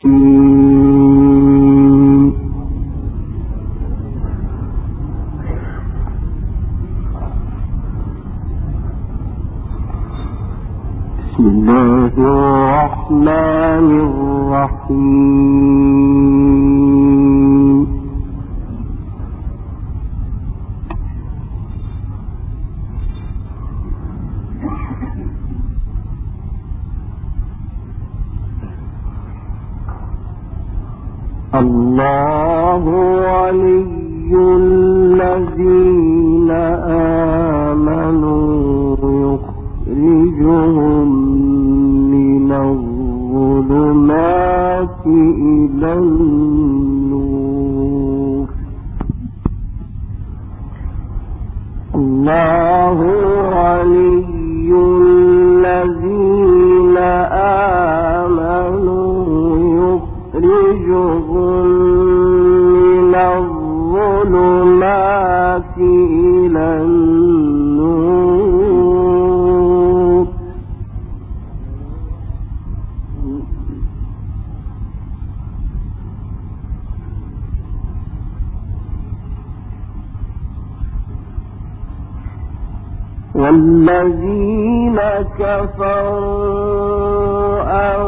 بسم الله الرحمن الرحيم. الله ولي الذين آمنوا يخرجهم من الظلمات إلى النور. الله ولي الذين آمنوا يخرجهم من الظلمات إلى النور. والذين كفروا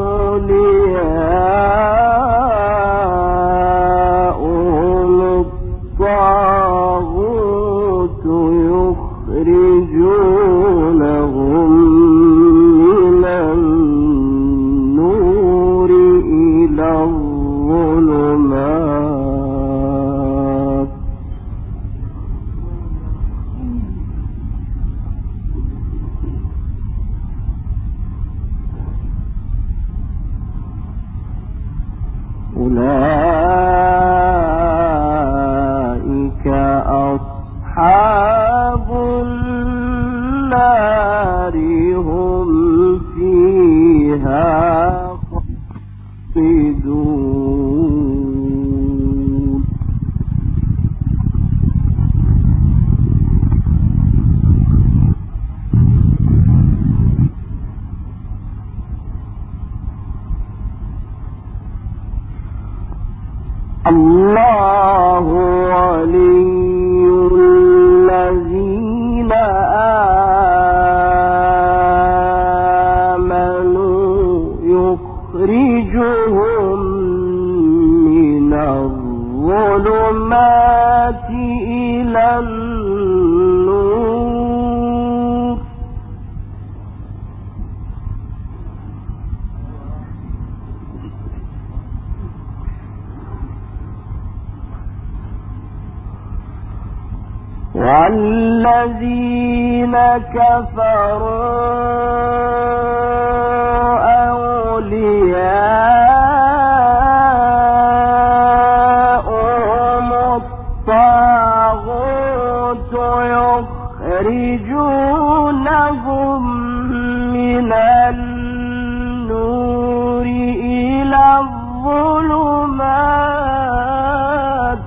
أولياؤهم الطاغوت يخرجونهم من النور إلى الظلمات. أولئك أصحاب النار هم فيها خالدون. الله ولي الذين آمنوا يخرجهم من الظلمات إلى النور. والذين كفروا أولياؤهم الطاغوت يخرجونهم من النور إلى الظلمات.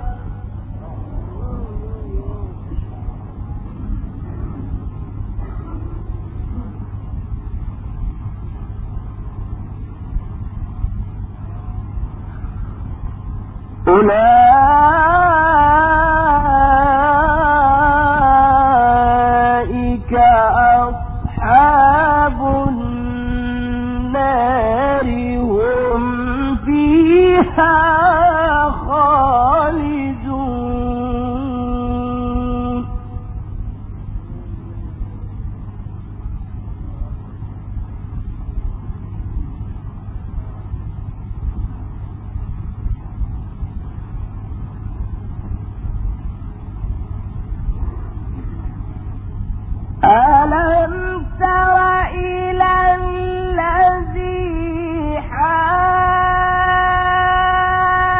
أولئك أصحاب النار هم فيها خالدون. ألم تر إلى الذي حاج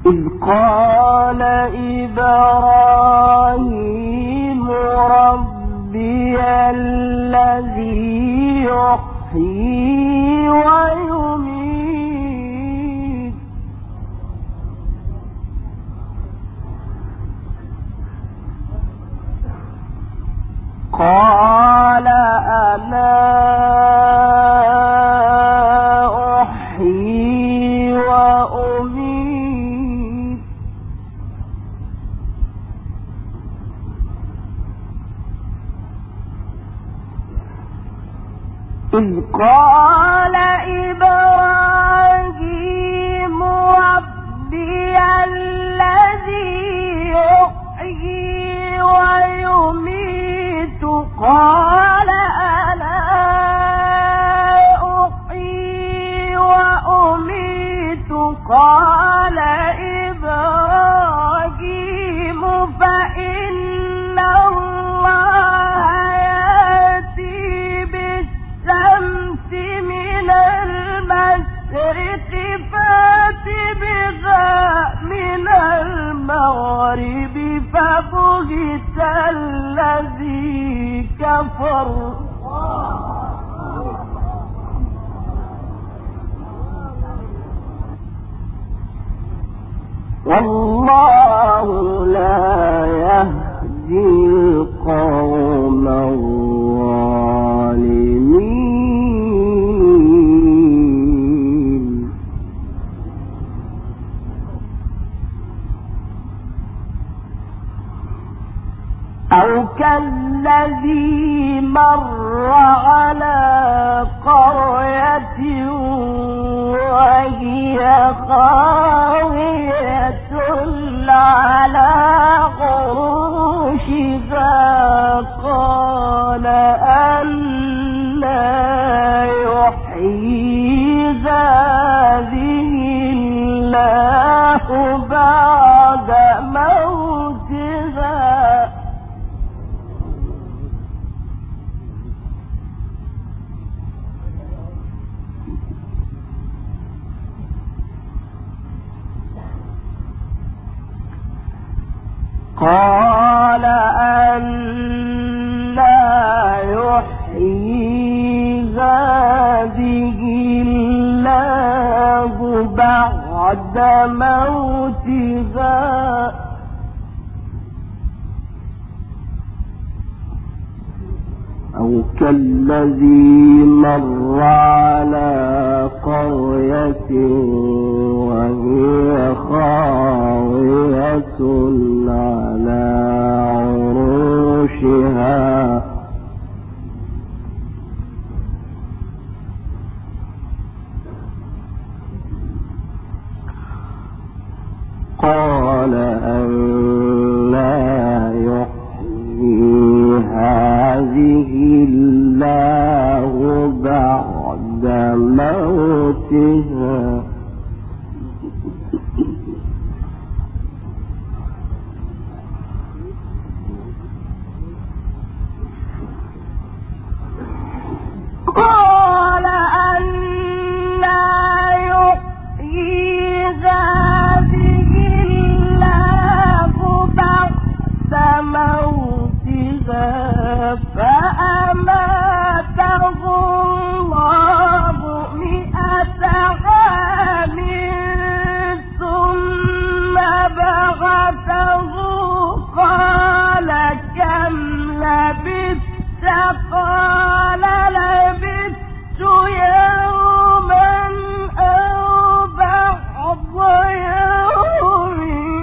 إذ قال إبراهيم ربي الذي يحيي ويميت قال أنا أحيي وأميت إذ قال إبراهيم ربي الذي يحيي ويميت قال أنا أحيي وأميت قال إبراهيم فإن الله يأتي بالشمس من المشرق فات بها من المغرب فبهت الذي كفر والله لا يهدي القوم الظالمين أو كالذي مر على قرية وهي خاوية على عروشها قال أنى يحيي هذه الله بعد موتها قال أنى يحيي هذه الله بعد موتها أو كالذي مر على قرية وهي خاوية على عروشها قال أنى يحيي هذه الله بعد موتها قال أنى يحيي هذه الله بعد موتها فأماته الله 100 عام ثم بعثه قال كم لبثت قال لبثت يوما أو بعض يوم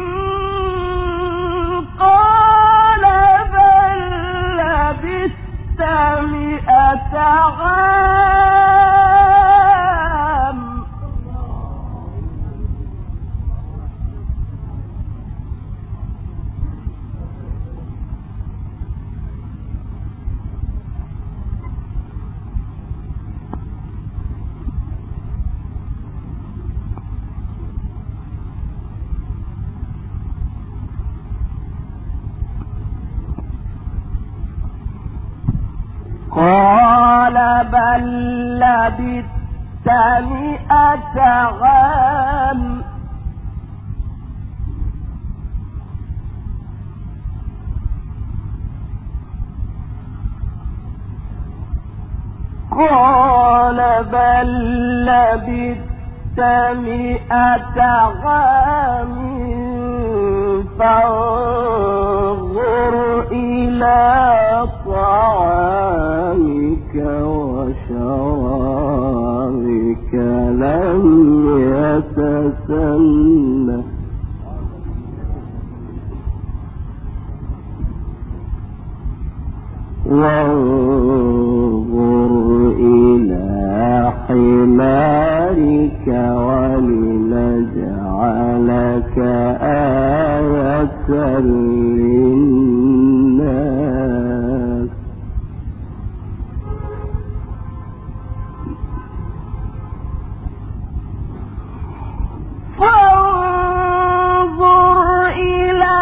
قال بل لبثت 100 عام قال بل لبثت 100 عام بل لبثت 100 عام فانظر إلى طعامك وشرابك لم يتسنه وانظر إلى حمارك ولنجعلك آية للناس فانظر إلى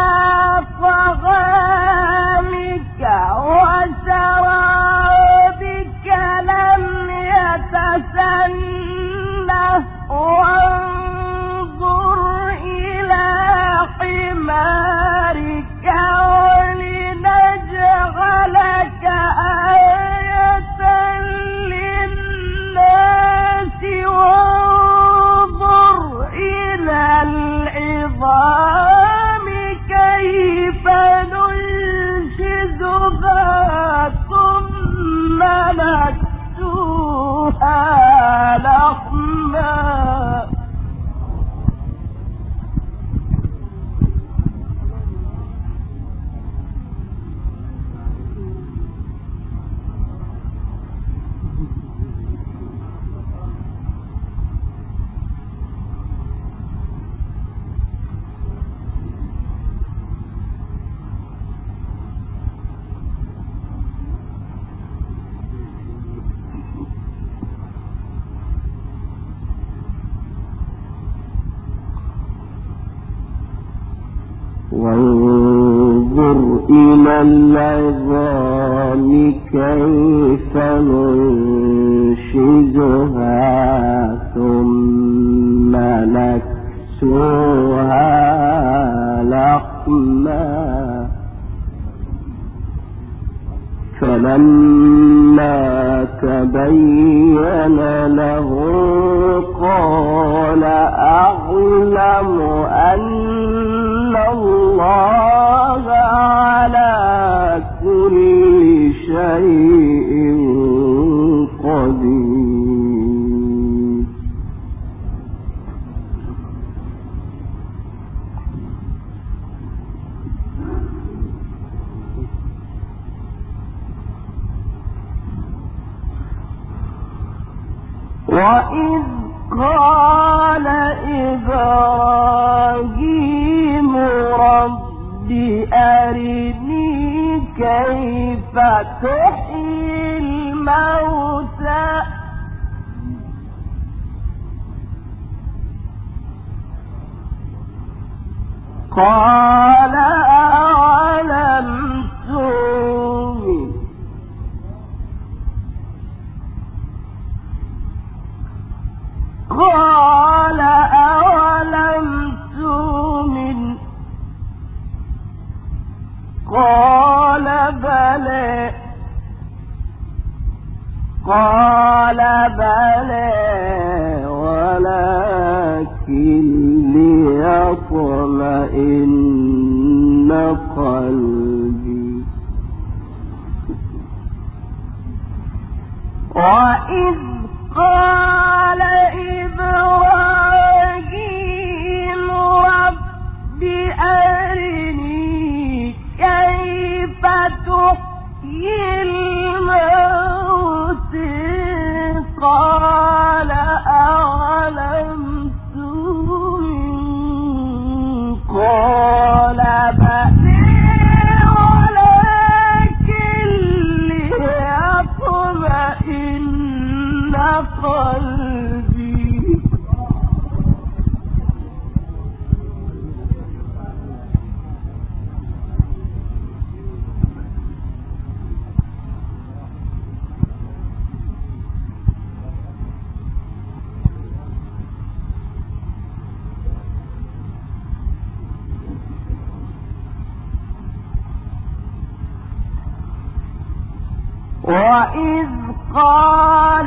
طعامك وشرابك لم يتسنه وانظر إلى حمارك ولنجعلك آية للناس وانظر إلى العظام كيف ننشزها ثم نكسوها لحما وانظر إلى العظام كيف ننشزها ثم نكسوها لحما فلما تبين له قال أعلم أن الله على كل شيء قدير وإذ قال إبراهيم رب أرني كيف تحيي الموتى قال أولم تؤمن قال أولم تؤمن قال بلى ولكن ليطمئن قلبي وإذ قال إبراهيم رب أرني كيف تحيي الموتى قال أولم تؤمن قال بلى ولكن ليطمئن قلبي وإذ قال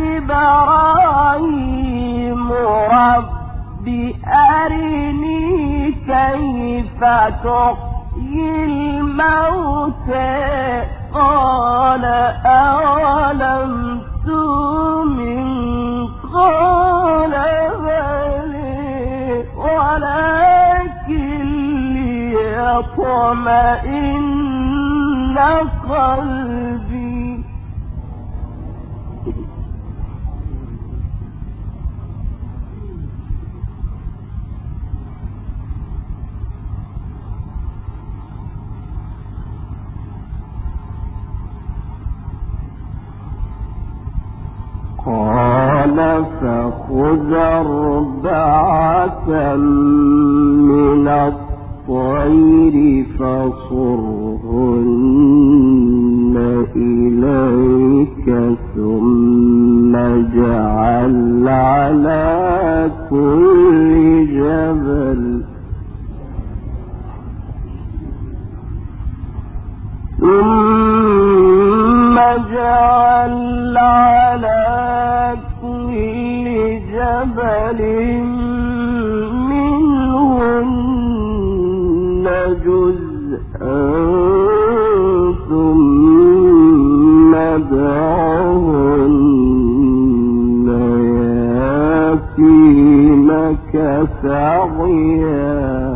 إبراهيم رب أرني كيف تحيي الموتى قال أولم تؤمن قال بلى ولكن ليطمئن قلبي قال فخذ 4 من الطير فصرهن إليك ثم اجعل على كل جبل منهن جزءا ثم ادعهن يأتينك سعيا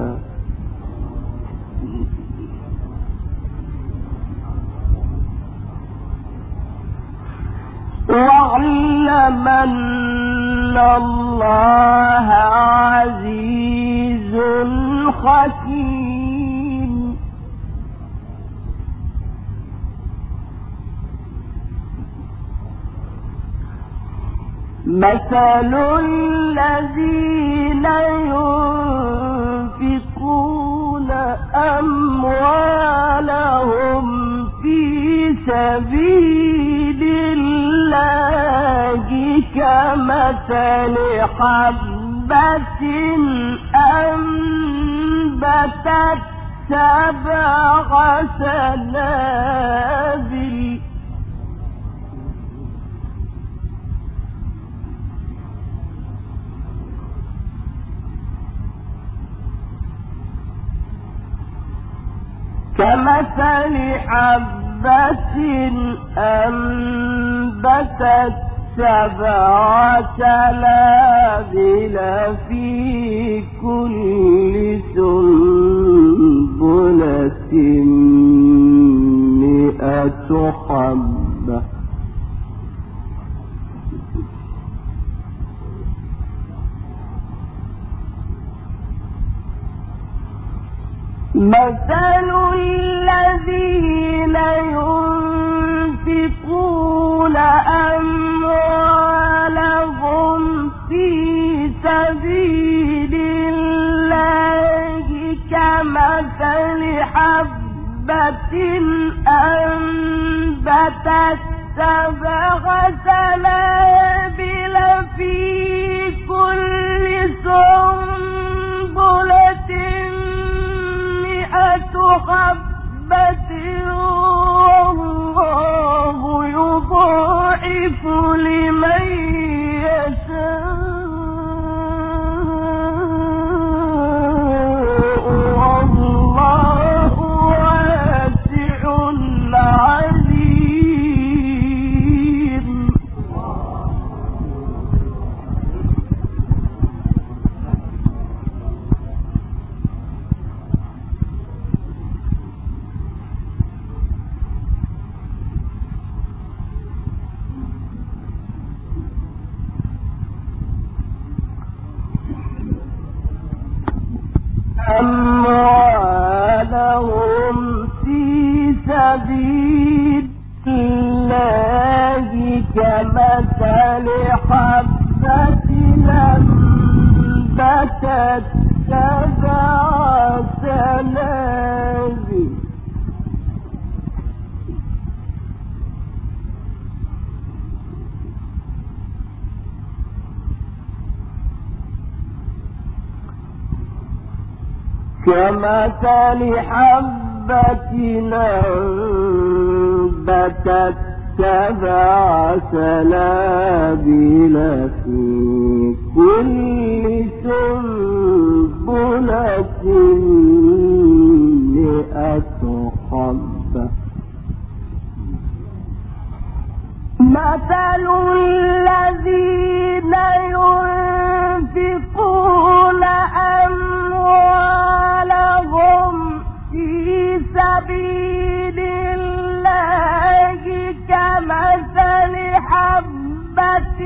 واعلم أن الله عزيز حكيم مثل الذين ينفقون أموالهم في سبيل الله كمثل حبة أنبتت 7 سنابل كمثل حبة أنبتت 7 سنابل في كل سنبلة 100 حبة مثل الذين ينفقون أموالهم في سبيل الله كمثل حبة أنبتت 7 سنابل في كل سنبلة 100 حبة والله يضاعف لمن يشاء والله واسع عليم أموالهم في سبيل الله كمثل حبة أنبتت 7 سنابل كمثل حبة أنبتت 7 سنابل في كل سنبلة 100 حبة. مثل الذين ينفقون أموالهم في سبيل الله كمثل حبة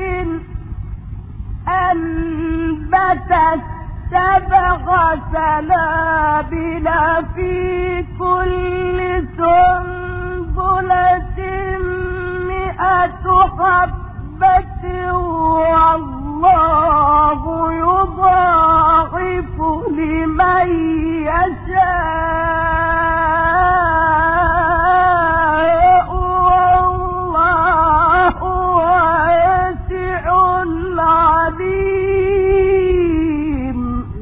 أنبتت 7 سنابل في كل سنبلة 100 حبة والله يضاعف لمن يشاء والله واسع عليم.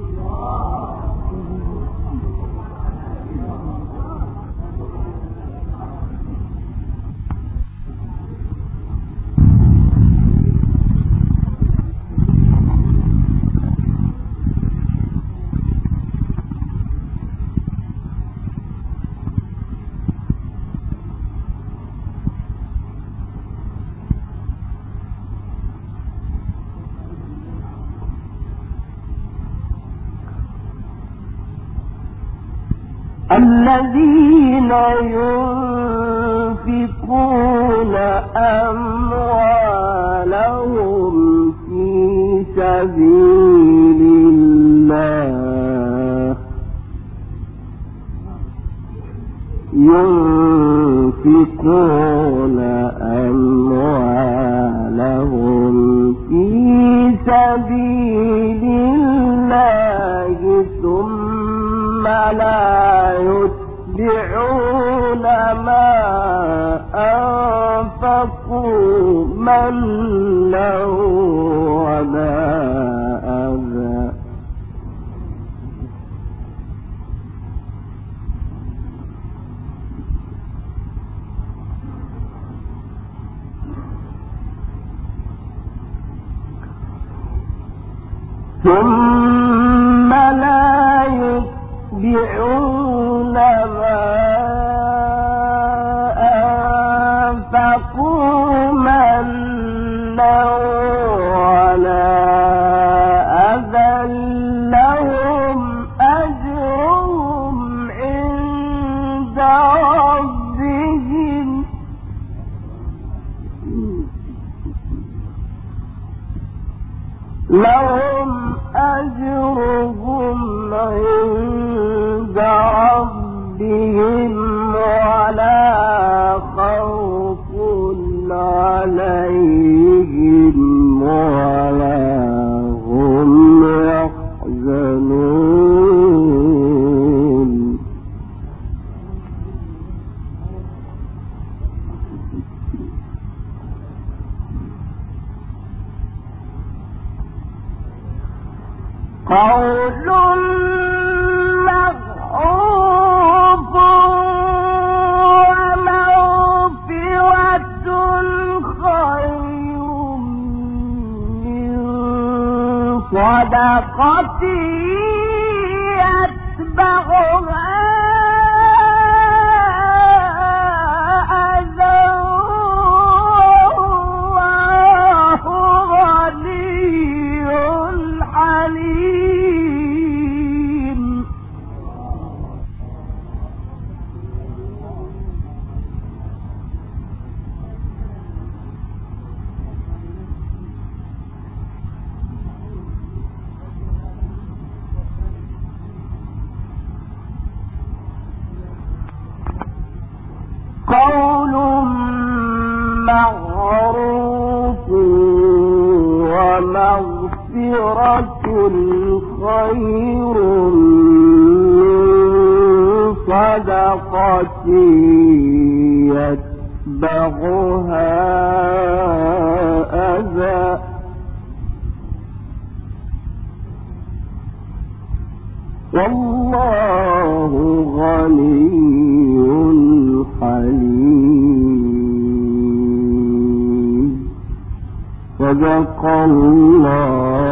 الذين ينفقون أموالهم في سبيل الله ينفقون أموالهم في سبيل الله ثم لا يتبعون ما أنفقوا منا ولا أذى ثم لا يتبعون ما أنفقوا منا ولا أذى لهم أجرهم عند ربهم لهم أجرهم عند ربهم ولا خوف عليهم ولا هم يحزنون. قول معروف ومغفرة خير من صدقة يتبعها أذى والله غني حليم. قول معروف ومغفرة خير من صدقة يتبعها أذى والله غني حليم. صدق الله